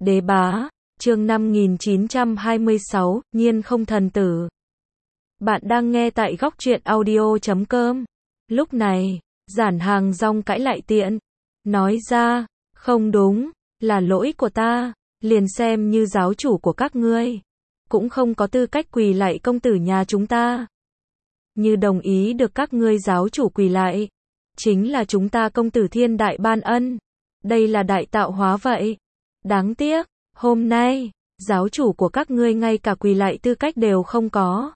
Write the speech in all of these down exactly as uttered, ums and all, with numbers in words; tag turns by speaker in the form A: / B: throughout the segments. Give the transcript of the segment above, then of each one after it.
A: Đế bá, chương năm nghìn chín trăm hai mươi sáu, nhiên không thần tử. Bạn đang nghe tại góc truyện audio chấm com. Lúc này, Giản Hàng Rong cãi lại tiện. Nói ra, không đúng, là lỗi của ta, liền xem như giáo chủ của các ngươi. Cũng không có tư cách quỳ lạy công tử nhà chúng ta. Như đồng ý được các ngươi giáo chủ quỳ lạy. Chính là chúng ta công tử thiên đại ban ân. Đây là đại tạo hóa vậy. Đáng tiếc, hôm nay, giáo chủ của các ngươi ngay cả quỳ lạy tư cách đều không có.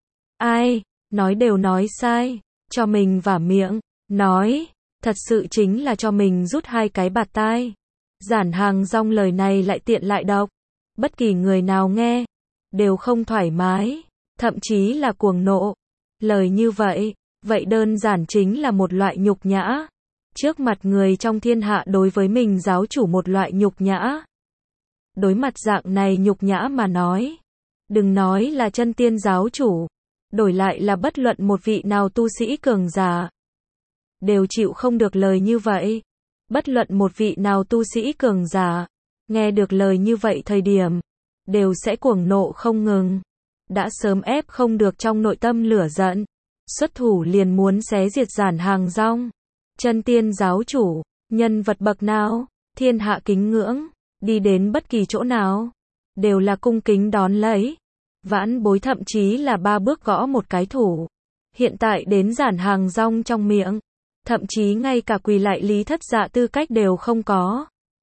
A: Ai, nói đều nói sai, cho mình vả miệng, nói, thật sự chính là cho mình rút hai cái bạt tai. Giản Hàng Rong lời này lại tiện lại độc, bất kỳ người nào nghe, đều không thoải mái, thậm chí là cuồng nộ. Lời như vậy, vậy đơn giản chính là một loại nhục nhã. Trước mặt người trong thiên hạ đối với mình giáo chủ một loại nhục nhã. Đối mặt dạng này nhục nhã mà nói. Đừng nói là chân tiên giáo chủ. Đổi lại là bất luận một vị nào tu sĩ cường giả. Đều chịu không được lời như vậy. Bất luận một vị nào tu sĩ cường giả. Nghe được lời như vậy thời điểm. Đều sẽ cuồng nộ không ngừng. Đã sớm ép không được trong nội tâm lửa giận. Xuất thủ liền muốn xé diệt Giản Hàng Rong. Chân tiên giáo chủ, nhân vật bậc nào, thiên hạ kính ngưỡng, đi đến bất kỳ chỗ nào, đều là cung kính đón lấy. Vãn bối thậm chí là ba bước gõ một cái thủ. Hiện tại đến Giản Hàng Rong trong miệng, thậm chí ngay cả quỳ lại lý thất dạ tư cách đều không có.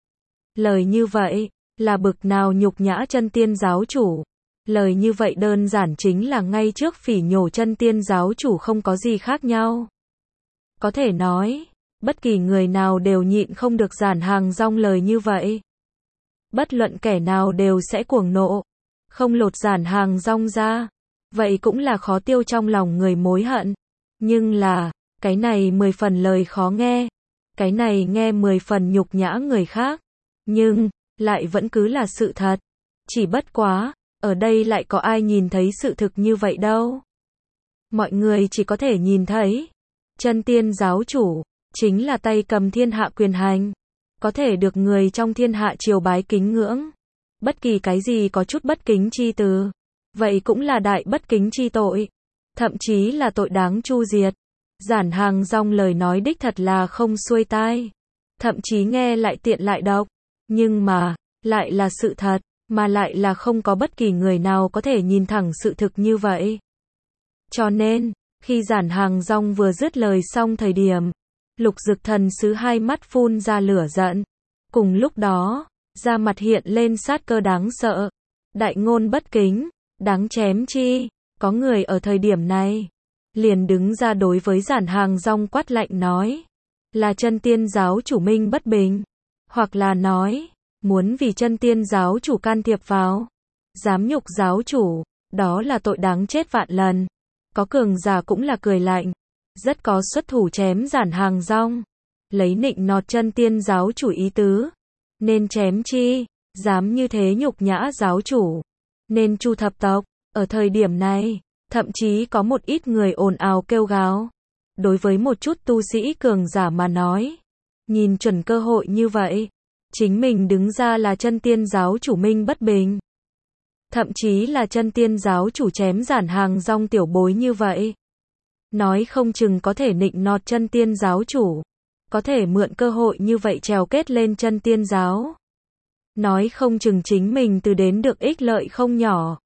A: Lời như vậy, là bực nào nhục nhã chân tiên giáo chủ. Lời như vậy đơn giản chính là ngay trước phỉ nhổ chân tiên giáo chủ không có gì khác nhau. Có thể nói, bất kỳ người nào đều nhịn không được Giản Hàng Rong lời như vậy. Bất luận kẻ nào đều sẽ cuồng nộ. Không lột Giản Hàng Rong ra. Vậy cũng là khó tiêu trong lòng người mối hận. Nhưng là, cái này mười phần lời khó nghe. Cái này nghe mười phần nhục nhã người khác. Nhưng, lại vẫn cứ là sự thật. Chỉ bất quá, ở đây lại có ai nhìn thấy sự thực như vậy đâu. Mọi người chỉ có thể nhìn thấy. Chân tiên giáo chủ, chính là tay cầm thiên hạ quyền hành. Có thể được người trong thiên hạ triều bái kính ngưỡng. Bất kỳ cái gì có chút bất kính chi từ. Vậy cũng là đại bất kính chi tội. Thậm chí là tội đáng chu diệt. Giản Hàng Rong lời nói đích thật là không xuôi tai. Thậm chí nghe lại tiện lại độc. Nhưng mà, lại là sự thật. Mà lại là không có bất kỳ người nào có thể nhìn thẳng sự thực như vậy. Cho nên, khi Giản Hàng Rong vừa dứt lời xong thời điểm, Lục Dực Thần Sứ hai mắt phun ra lửa giận. Cùng lúc đó, da mặt hiện lên sát cơ đáng sợ. Đại ngôn bất kính, đáng chém chi. Có người ở thời điểm này, liền đứng ra đối với Giản Hàng Rong quát lạnh nói. Là chân tiên giáo chủ minh bất bình. Hoặc là nói, muốn vì chân tiên giáo chủ can thiệp vào. Dám nhục giáo chủ, đó là tội đáng chết vạn lần. Có cường giả cũng là cười lạnh. Rất có xuất thủ chém Giản Hàng Rong. Lấy nịnh nọt chân tiên giáo chủ ý tứ. Nên chém chi, dám như thế nhục nhã giáo chủ. Nên chu thập tộc. Ở thời điểm này, thậm chí có một ít người ồn ào kêu gào. Đối với một chút tu sĩ cường giả mà nói. Nhìn chuẩn cơ hội như vậy. Chính mình đứng ra là chân tiên giáo chủ minh bất bình. Thậm chí là chân tiên giáo chủ chém Giản Hàng Rong tiểu bối như vậy. Nói không chừng có thể nịnh nọt chân tiên giáo chủ. Có thể mượn cơ hội như vậy trèo kết lên chân tiên giáo. Nói không chừng chính mình từ đến được ích lợi không nhỏ.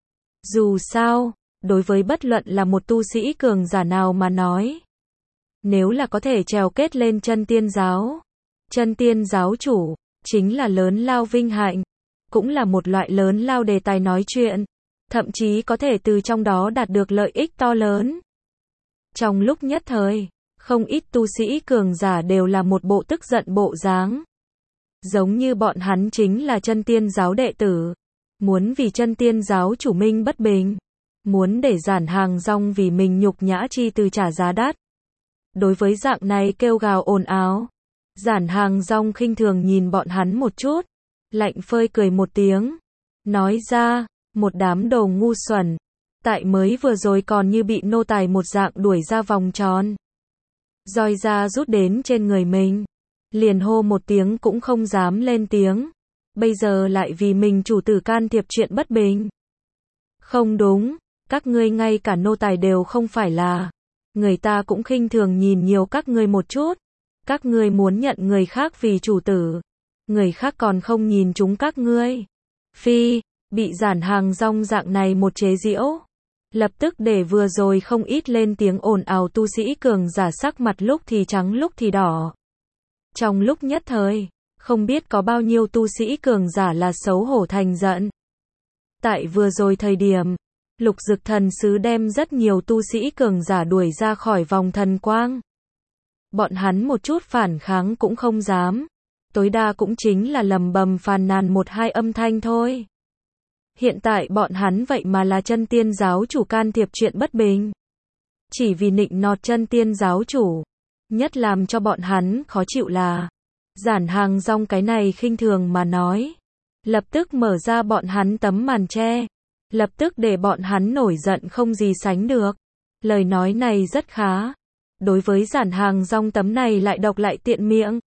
A: Dù sao, đối với bất luận là một tu sĩ cường giả nào mà nói. Nếu là có thể trèo kết lên chân tiên giáo. Chân tiên giáo chủ, chính là lớn lao vinh hạnh. Cũng là một loại lớn lao đề tài nói chuyện. Thậm chí có thể từ trong đó đạt được lợi ích to lớn. Trong lúc nhất thời, không ít tu sĩ cường giả đều là một bộ tức giận bộ dáng. Giống như bọn hắn chính là chân tiên giáo đệ tử. Muốn vì chân tiên giáo chủ minh bất bình. Muốn để Giản Hàng Rong vì mình nhục nhã chi từ trả giá đắt. Đối với dạng này kêu gào ồn ào. Giản Hàng Rong khinh thường nhìn bọn hắn một chút. Lạnh phơi cười một tiếng. Nói ra, một đám đồ ngu xuẩn. Tại mới vừa rồi còn như bị nô tài một dạng đuổi ra vòng tròn. Roi ra rút đến trên người mình. Liền hô một tiếng cũng không dám lên tiếng. bây giờ lại vì mình chủ tử can thiệp chuyện bất bình. Không đúng, các ngươi ngay cả nô tài đều không phải là. Người ta cũng khinh thường nhìn nhiều các ngươi một chút. Các ngươi muốn nhận người khác vì chủ tử. Người khác còn không nhìn chúng các ngươi. Phi, bị Giản Hàng Rong dạng này một chế giễu. Lập tức để vừa rồi không ít lên tiếng ồn ào tu sĩ cường giả sắc mặt lúc thì trắng lúc thì đỏ. Trong lúc nhất thời, không biết có bao nhiêu tu sĩ cường giả là xấu hổ thành giận. Tại vừa rồi thời điểm, Lục Dực Thần Sứ đem rất nhiều tu sĩ cường giả đuổi ra khỏi vòng thần quang. Bọn hắn một chút phản kháng cũng không dám. Tối đa cũng chính là lầm bầm phàn nàn một hai âm thanh thôi. Hiện tại bọn hắn vậy mà là chân tiên giáo chủ can thiệp chuyện bất bình. Chỉ vì nịnh nọt chân tiên giáo chủ. Nhất làm cho bọn hắn khó chịu là Giản Hàng Rong cái này khinh thường mà nói. Lập tức mở ra bọn hắn tấm màn che. Lập tức để bọn hắn nổi giận không gì sánh được. Lời nói này rất khá. Đối với Giản Hàng Rong tấm này lại độc lại tiện miệng.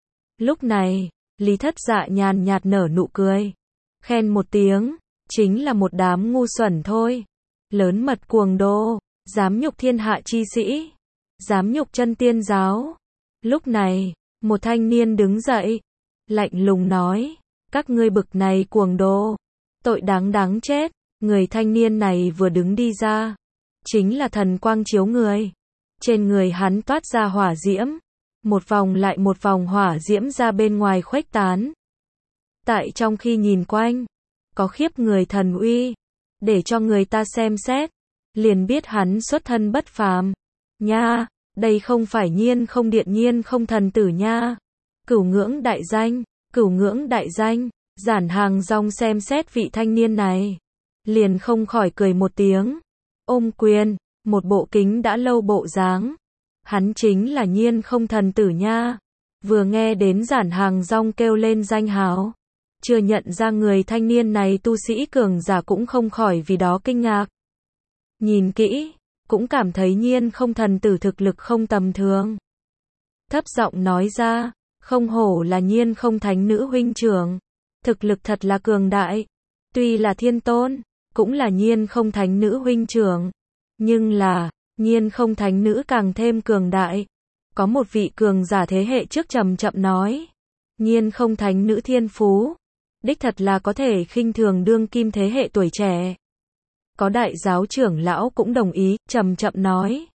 A: Lúc này, Lý Thất Dạ nhàn nhạt nở nụ cười. Khen một tiếng, chính là một đám ngu xuẩn thôi. Lớn mật cuồng đô, dám nhục thiên hạ chi sĩ, dám nhục chân tiên giáo. Lúc này, một thanh niên đứng dậy, lạnh lùng nói, các ngươi bực này cuồng đô, tội đáng đáng chết. Người thanh niên này vừa đứng đi ra, chính là thần quang chiếu người. Trên người hắn toát ra hỏa diễm, một vòng lại một vòng hỏa diễm ra bên ngoài khuếch tán. Tại trong khi nhìn quanh, có khiếp người thần uy, để cho người ta xem xét, liền biết hắn xuất thân bất phàm. Nha, đây không phải Nhiên Không Điện Nhiên Không Thần Tử nha. Cửu ngưỡng đại danh, cửu ngưỡng đại danh. Giản Hàng Rong xem xét vị thanh niên này, liền không khỏi cười một tiếng, ôm quyền, một bộ kính đã lâu bộ dáng. Hắn chính là Nhiên Không Thần Tử nha. Vừa nghe đến Giản Hàng Rong kêu lên danh hào, chưa nhận ra người thanh niên này tu sĩ cường giả cũng không khỏi vì đó kinh ngạc. Nhìn kỹ, cũng cảm thấy Nhiên Không Thần Tử thực lực không tầm thường. Thấp giọng nói ra, không hổ là Nhiên Không Thánh Nữ huynh trưởng, thực lực thật là cường đại. Tuy là thiên tôn, cũng là Nhiên Không Thánh Nữ huynh trưởng, nhưng là Nhiên Không Thánh Nữ càng thêm cường đại. Có một vị cường giả thế hệ trước chậm chậm nói, Nhiên Không Thánh Nữ thiên phú, đích thật là có thể khinh thường đương kim thế hệ tuổi trẻ. Có đại giáo trưởng lão cũng đồng ý, chậm chậm nói,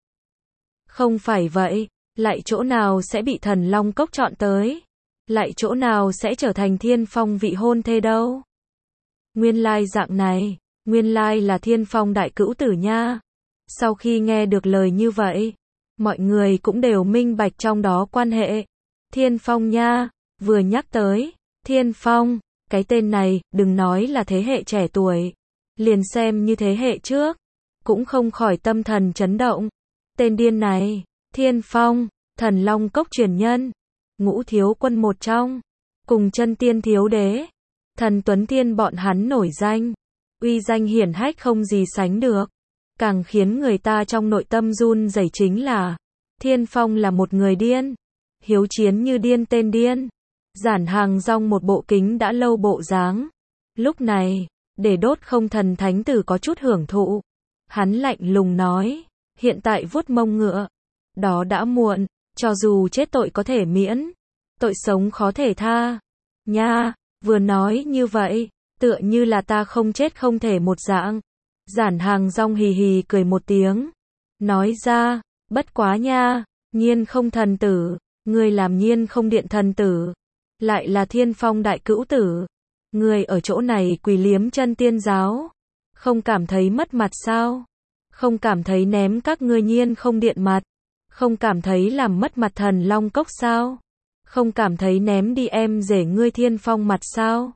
A: không phải vậy, lại chỗ nào sẽ bị Thần Long Cốc chọn tới, lại chỗ nào sẽ trở thành Thiên Phong vị hôn thê đâu. Nguyên lai dạng này, nguyên lai là Thiên Phong đại cữu tử nha. Sau khi nghe được lời như vậy, mọi người cũng đều minh bạch trong đó quan hệ. Thiên Phong nha, vừa nhắc tới Thiên Phong, cái tên này, đừng nói là thế hệ trẻ tuổi, liền xem như thế hệ trước, cũng không khỏi tâm thần chấn động. Tên điên này, Thiên Phong, Thần Long Cốc truyền nhân, ngũ thiếu quân một trong, cùng chân tiên thiếu đế, Thần Tuấn Thiên bọn hắn nổi danh, uy danh hiển hách không gì sánh được. Càng khiến người ta trong nội tâm run rẩy chính là, Thiên Phong là một người điên, hiếu chiến như điên tên điên. Giản Hàng Rong một bộ kính đã lâu bộ dáng. Lúc này, để đốt không thần thánh tử có chút hưởng thụ. Hắn lạnh lùng nói, hiện tại vuốt mông ngựa, đó đã muộn, cho dù chết tội có thể miễn, tội sống khó thể tha. Nha, vừa nói như vậy, tựa như là ta không chết không thể một dạng. Giản Hàng Rong hì hì cười một tiếng, nói ra, bất quá nha, Nhiên Không Thần Tử, ngươi làm Nhiên Không Điện thần tử, lại là Thiên Phong đại cữu tử, ngươi ở chỗ này quỳ liếm chân tiên giáo, không cảm thấy mất mặt sao? Không cảm thấy ném các ngươi Nhiên Không Điện mặt, không cảm thấy làm mất mặt Thần Long Cốc sao? Không cảm thấy ném đi em rể ngươi Thiên Phong mặt sao?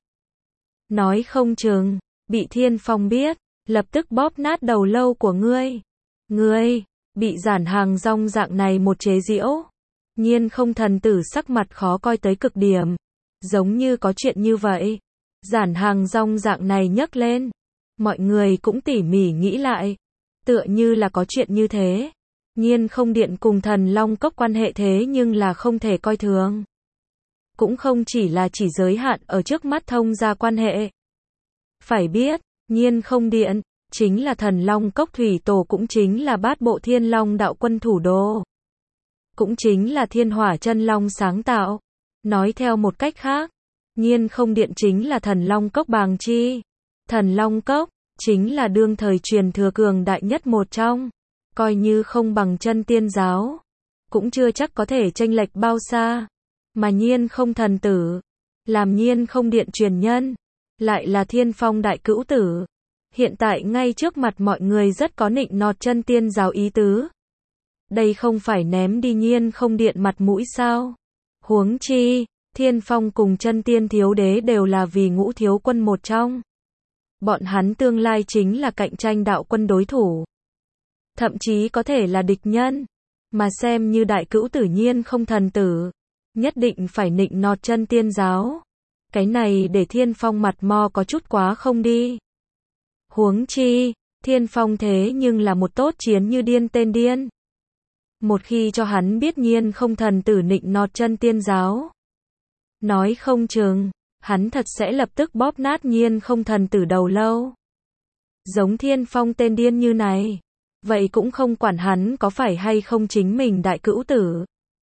A: Nói không chừng, bị Thiên Phong biết, lập tức bóp nát đầu lâu của ngươi. Ngươi, bị Giản Hàng Rong dạng này một chế giễu. Nhiên Không Thần Tử sắc mặt khó coi tới cực điểm. Giống như có chuyện như vậy. Giản Hàng Rong dạng này nhấc lên. Mọi người cũng tỉ mỉ nghĩ lại. Tựa như là có chuyện như thế. Nhiên Không Điện cùng Thần Long Cốc quan hệ thế nhưng là không thể coi thường. cũng không chỉ là chỉ giới hạn ở trước mắt thông gia quan hệ. Phải biết, Nhiên Không Điện, chính là Thần Long Cốc thủy tổ, cũng chính là bát bộ Thiên Long đạo quân thủ đô. Cũng chính là Thiên Hỏa Chân Long sáng tạo. Nói theo một cách khác, Nhiên Không Điện chính là Thần Long Cốc bàng chi. Thần Long Cốc, chính là đương thời truyền thừa cường đại nhất một trong. Coi như không bằng chân tiên giáo, cũng chưa chắc có thể chênh lệch bao xa. Mà Nhiên Không thần tử, làm Nhiên Không Điện truyền nhân, lại là Thiên Phong đại cữu tử. Hiện tại ngay trước mặt mọi người rất có nịnh nọt chân tiên giáo ý tứ. Đây không phải ném đi Nhiên Không Điện mặt mũi sao? Huống chi, Thiên Phong cùng chân tiên thiếu đế đều là vì ngũ thiếu quân một trong. Bọn hắn tương lai chính là cạnh tranh đạo quân đối thủ. Thậm chí có thể là địch nhân. Mà xem như đại cữu tử Nhiên Không thần tử, nhất định phải nịnh nọt chân tiên giáo. Cái này để Thiên Phong mặt mo có chút quá không đi. Huống chi, Thiên Phong thế nhưng là một tốt chiến như điên tên điên. Một khi cho hắn biết Nhiên Không thần tử nịnh nọt chân tiên giáo, nói không chừng, hắn thật sẽ lập tức bóp nát Nhiên Không thần tử đầu lâu. Giống Thiên Phong tên điên như này, vậy cũng không quản hắn có phải hay không chính mình đại cữu tử.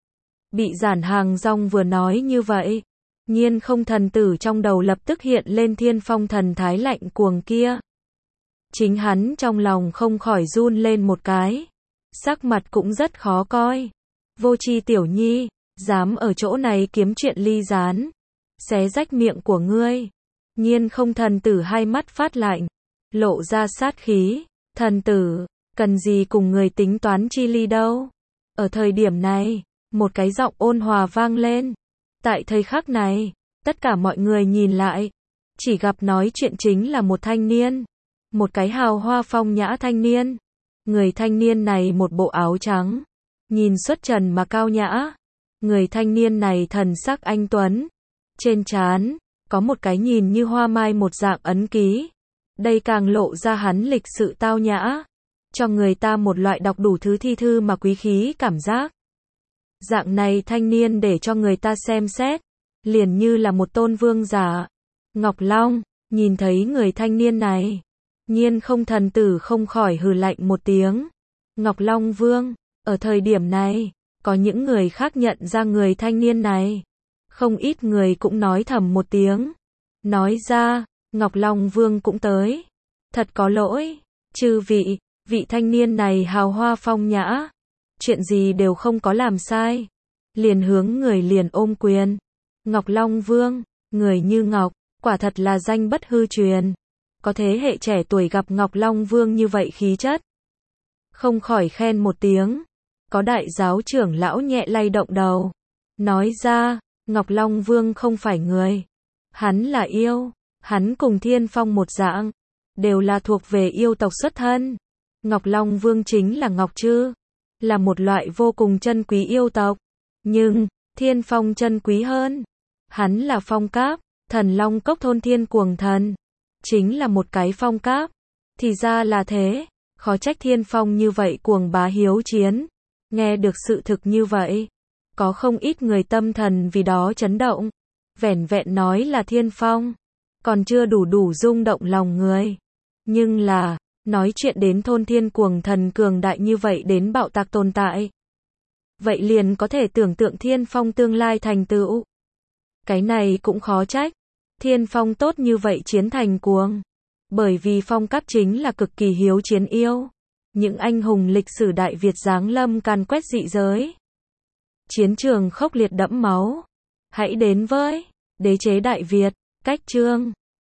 A: Bị Giản Hàng Rong vừa nói như vậy, Nhiên Không thần tử trong đầu lập tức hiện lên Thiên Phong thần thái lạnh cuồng kia. Chính hắn trong lòng không khỏi run lên một cái. Sắc mặt cũng rất khó coi. Vô tri tiểu nhi, dám ở chỗ này kiếm chuyện ly gián, xé rách miệng của ngươi. Nhiên Không thần tử hai mắt phát lạnh, lộ ra sát khí. Thần tử, cần gì cùng người tính toán chi ly đâu. Ở thời điểm này, một cái giọng ôn hòa vang lên. Tại thời khắc này, tất cả mọi người nhìn lại, chỉ gặp nói chuyện chính là một thanh niên. Một cái hào hoa phong nhã thanh niên. Người thanh niên này một bộ áo trắng, nhìn xuất trần mà cao nhã. Người thanh niên này thần sắc anh tuấn, trên trán có một cái nhìn như hoa mai một dạng ấn ký. Đây càng lộ ra hắn lịch sự tao nhã, cho người ta một loại đọc đủ thứ thi thư mà quý khí cảm giác. Dạng này thanh niên để cho người ta xem xét, liền như là một tôn vương giả. Ngọc Long, nhìn thấy người thanh niên này, Nhiên Không thần tử không khỏi hừ lạnh một tiếng. Ngọc Long Vương, ở thời điểm này, có những người khác nhận ra người thanh niên này. Không ít người cũng nói thầm một tiếng. Nói ra, Ngọc Long Vương cũng tới. Thật có lỗi, chư vị, vị thanh niên này hào hoa phong nhã. Chuyện gì đều không có làm sai. Liền hướng người liền ôm quyền. Ngọc Long Vương, người như Ngọc, quả thật là danh bất hư truyền. Có thế hệ trẻ tuổi gặp Ngọc Long Vương như vậy khí chất, không khỏi khen một tiếng. Có đại giáo trưởng lão nhẹ lay động đầu, nói ra, Ngọc Long Vương không phải người, hắn là yêu. Hắn cùng Thiên Phong một dạng, đều là thuộc về yêu tộc xuất thân. Ngọc Long Vương chính là Ngọc Trư, là một loại vô cùng chân quý yêu tộc. Nhưng, Thiên Phong chân quý hơn. Hắn là phong cáp, Thần Long Cốc thôn thiên cuồng thần. Chính là một cái phong cáp. Thì ra là thế, khó trách Thiên Phong như vậy cuồng bá hiếu chiến. Nghe được sự thực như vậy, có không ít người tâm thần vì đó chấn động. Vẻn vẹn nói là Thiên Phong, còn chưa đủ đủ rung động lòng người. Nhưng là, nói chuyện đến thôn thiên cuồng thần cường đại như vậy đến bạo tạc tồn tại. Vậy liền có thể tưởng tượng Thiên Phong tương lai thành tựu. Cái này cũng khó trách. Thiên Phong tốt như vậy chiến thành cuồng. Bởi vì phong cáp chính là cực kỳ hiếu chiến yêu. Những anh hùng lịch sử Đại Việt giáng lâm càn quét dị giới. Chiến trường khốc liệt đẫm máu. Hãy đến với Đế chế Đại Việt, cách chương